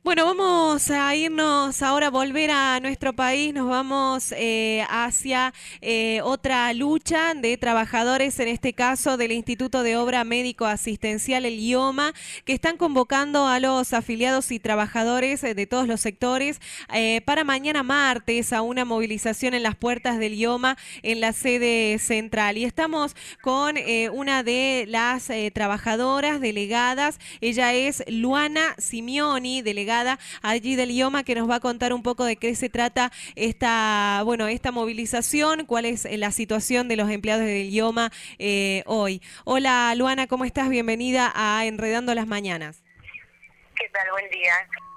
Bueno, vamos a irnos ahora, volver a nuestro país, nos vamos hacia otra lucha de trabajadores, en este caso del Instituto de Obra Médico Asistencial, el IOMA, que están convocando a los afiliados y trabajadores de todos los sectores para mañana martes a una movilización en las puertas del IOMA en la sede central. Y estamos con una de las trabajadoras delegadas, ella es Luana Simeoni, delegada allí del IOMA, que nos va a contar un poco de qué se trata esta movilización, cuál es la situación de los empleados del IOMA hoy. Hola Luana, ¿cómo estás? Bienvenida a Enredando las Mañanas. ¿Qué tal? Buen día.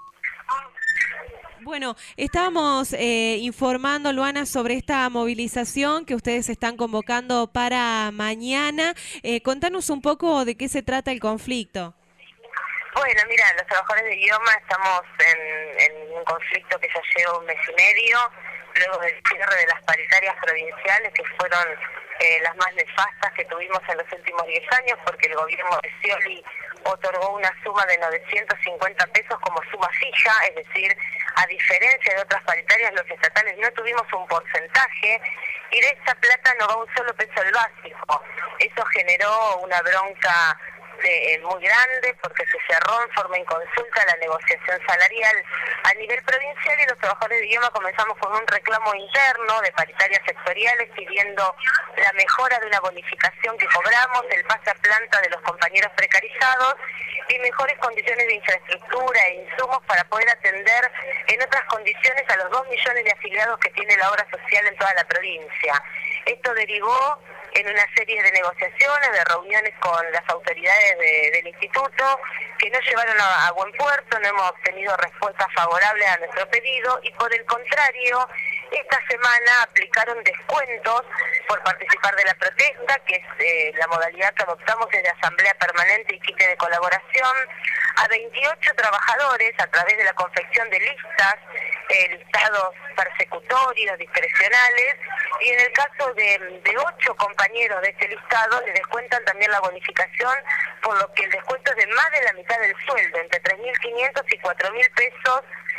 Bueno, estábamos informando, Luana, sobre esta movilización que ustedes están convocando para mañana. Contanos un poco de qué se trata el conflicto. Bueno, mira, los trabajadores de IOMA estamos en un conflicto que ya lleva un mes y medio, luego del cierre de las paritarias provinciales, que fueron las más nefastas que tuvimos en los últimos 10 años, porque el gobierno de Scioli otorgó una suma de 950 pesos como suma fija, es decir, a diferencia de otras paritarias, los estatales no tuvimos un porcentaje, y de esta plata no va un solo peso al básico. Eso generó una bronca muy grande, porque se cerró en forma inconsulta la negociación salarial a nivel provincial, y los trabajadores de IOMA comenzamos con un reclamo interno de paritarias sectoriales pidiendo la mejora de una bonificación que cobramos, el pase a planta de los compañeros precarizados y mejores condiciones de infraestructura e insumos para poder atender en otras condiciones a los 2 millones de afiliados que tiene la obra social en toda la provincia. Esto derivó en una serie de negociaciones, de reuniones con las autoridades del instituto, que no llevaron a buen puerto, no hemos obtenido respuesta favorable a nuestro pedido, y por el contrario, esta semana aplicaron descuentos por participar de la protesta, que es la modalidad que adoptamos desde Asamblea Permanente y Quite de Colaboración, a 28 trabajadores a través de la confección de listas, listados persecutorios, discrecionales, y en el caso de 8 compañeros de este listado le descuentan también la bonificación, por lo que el descuento es de más de la mitad del sueldo, entre 3.500 y 4.000 pesos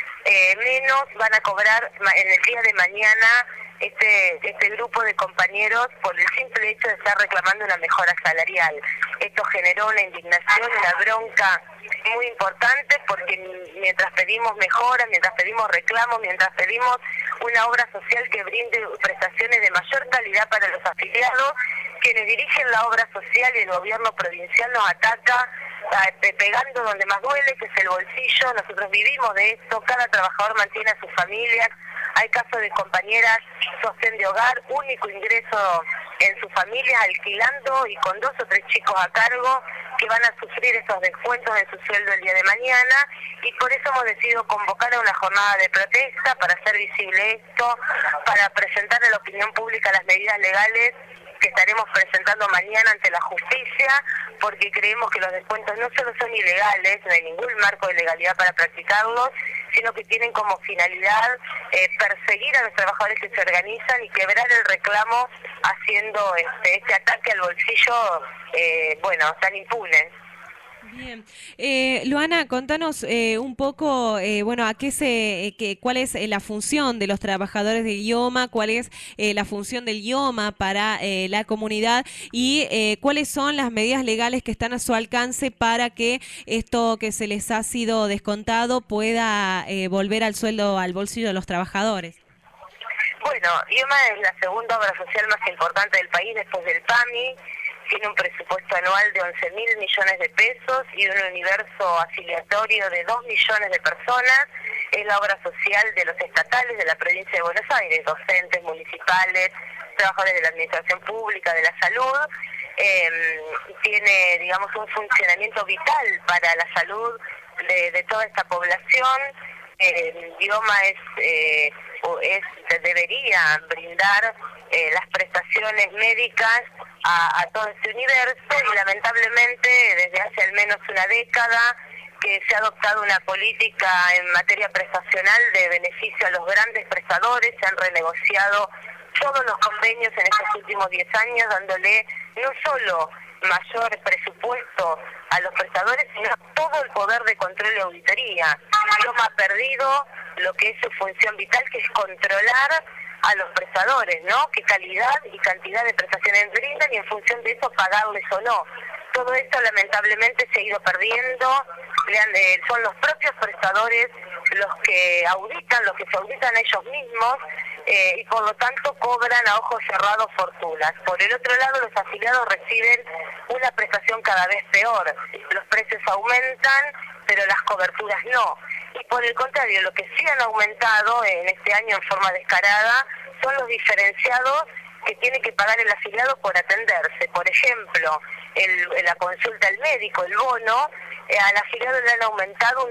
menos van a cobrar en el día de mañana este grupo de compañeros por el simple hecho de estar reclamando una mejora salarial. Esto generó una indignación, una bronca muy importante, porque mientras pedimos mejoras, mientras pedimos reclamos, mientras pedimos una obra social que brinde prestaciones de mayor calidad para los afiliados, quienes dirigen la obra social y el gobierno provincial nos ataca pegando donde más duele, que es el bolsillo. Nosotros vivimos de esto, cada trabajador mantiene a sus familias, hay casos de compañeras sostén de hogar, único ingreso en sus familias, alquilando y con 2 o 3 chicos a cargo, que van a sufrir esos descuentos en su sueldo el día de mañana, y por eso hemos decidido convocar a una jornada de protesta para hacer visible esto, para presentar a la opinión pública las medidas legales que estaremos presentando mañana ante la justicia, porque creemos que los descuentos no solo son ilegales, no hay ningún marco de legalidad para practicarlos, sino que tienen como finalidad perseguir a los trabajadores que se organizan y quebrar el reclamo, haciendo este ataque al bolsillo, tan impune. Bien, Luana, contanos un poco, cuál es la función de los trabajadores del IOMA, cuál es la función del IOMA para la comunidad, y cuáles son las medidas legales que están a su alcance para que esto que se les ha sido descontado pueda volver al sueldo, al bolsillo de los trabajadores. Bueno, IOMA es la segunda obra social más importante del país después del PAMI. Tiene un presupuesto anual de 11.000 millones de pesos y un universo afiliatorio de 2 millones de personas. Es la obra social de los estatales de la provincia de Buenos Aires, docentes, municipales, trabajadores de la administración pública, de la salud. Tiene, digamos, un funcionamiento vital para la salud de toda esta población. IOMA debería brindar las prestaciones médicas a todo este universo, y lamentablemente desde hace al menos una década que se ha adoptado una política en materia prestacional de beneficio a los grandes prestadores. Se han renegociado todos los convenios en estos últimos 10 años, dándole no solo mayor presupuesto a los prestadores, sino todo el poder de control y auditoría. IOMA ha perdido lo que es su función vital, que es controlar a los prestadores, ¿no? Qué calidad y cantidad de prestaciones brindan y en función de eso pagarles o no. Todo esto lamentablemente se ha ido perdiendo, son los propios prestadores los que se auditan ellos mismos, y por lo tanto cobran a ojos cerrados fortunas. Por el otro lado, los afiliados reciben una prestación cada vez peor. Los precios aumentan, pero las coberturas no. Y por el contrario, lo que sí han aumentado en este año en forma descarada son los diferenciados que tiene que pagar el afiliado por atenderse. Por ejemplo, la consulta al médico, el bono, al afiliado le han aumentado un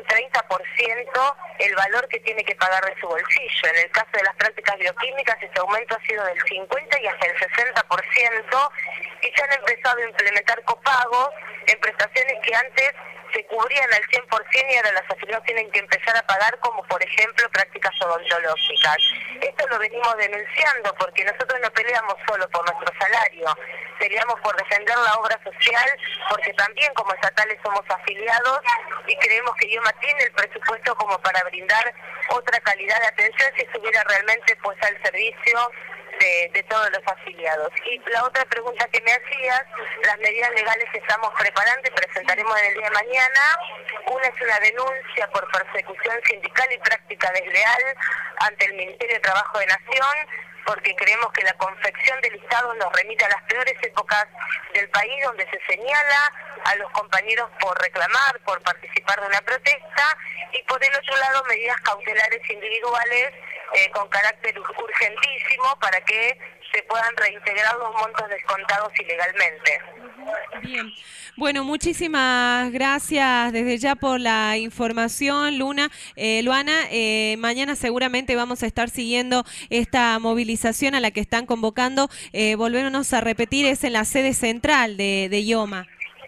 30% el valor que tiene que pagar de su bolsillo. En el caso de las prácticas bioquímicas, ese aumento ha sido del 50% y hasta el 60%, y se han empezado a implementar copagos en prestaciones que antes se cubrían al 100% y ahora los afiliados tienen que empezar a pagar, como por ejemplo prácticas odontológicas. Esto lo venimos denunciando porque nosotros no peleamos solo por nuestro salario, peleamos por defender la obra social, porque también como estatales somos afiliados y creemos que IOMA tiene el presupuesto como para brindar otra calidad de atención si estuviera realmente puesta al servicio de todos los afiliados. Y la otra pregunta que me hacías, las medidas legales que estamos preparando y presentaremos en el día de mañana, una es una denuncia por persecución sindical y práctica desleal ante el Ministerio de Trabajo de Nación, porque creemos que la confección de listados nos remite a las peores épocas del país, donde se señala a los compañeros por reclamar, por participar de una protesta, y por el otro lado medidas cautelares individuales con carácter urgentísimo para que se puedan reintegrar los montos descontados ilegalmente. Bien, bueno, muchísimas gracias desde ya por la información, Luana. Mañana seguramente vamos a estar siguiendo esta movilización a la que están convocando. Volvernos a repetir, es en la sede central de IOMA.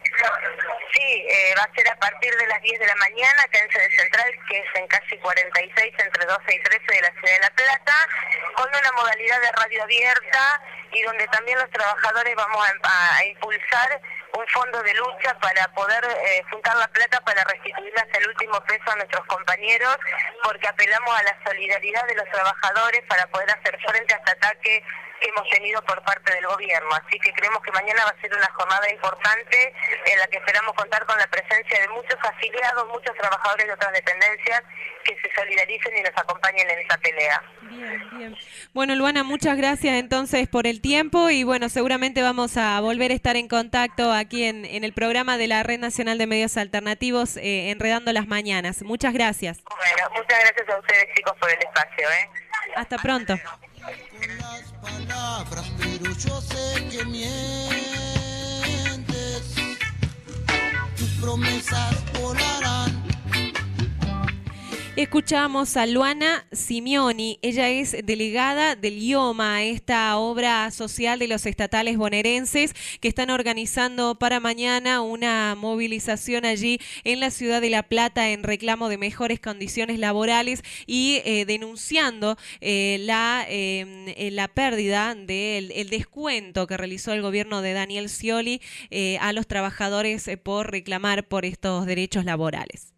Sí, va a ser a partir de las 10 de la mañana, acá en sede central, que es en calle 46, entre 12 y 13 de la ciudad de La Plata, con una modalidad de radio abierta y donde también los trabajadores vamos a impulsar un fondo de lucha para poder juntar la plata para restituirle hasta el último peso a nuestros compañeros, porque apelamos a la solidaridad de los trabajadores para poder hacer frente a este ataque que hemos tenido por parte del gobierno. Así que creemos que mañana va a ser una jornada importante en la que esperamos contar con la presencia de muchos afiliados, muchos trabajadores de otras dependencias que se solidaricen y nos acompañen en esta pelea. Bien, bien. Bueno, Luana, muchas gracias entonces por el tiempo y bueno, seguramente vamos a volver a estar en contacto aquí en el programa de la Red Nacional de Medios Alternativos, Enredando las Mañanas. Muchas gracias. Bueno, muchas gracias a ustedes, chicos, por el espacio. Hasta pronto. Con las palabras, pero yo sé que mientes. Tus promesas volarán. Escuchamos a Luana Simeoni, ella es delegada del IOMA, esta obra social de los estatales bonaerenses que están organizando para mañana una movilización allí en la ciudad de La Plata en reclamo de mejores condiciones laborales y denunciando la pérdida del descuento que realizó el gobierno de Daniel Scioli a los trabajadores por reclamar por estos derechos laborales.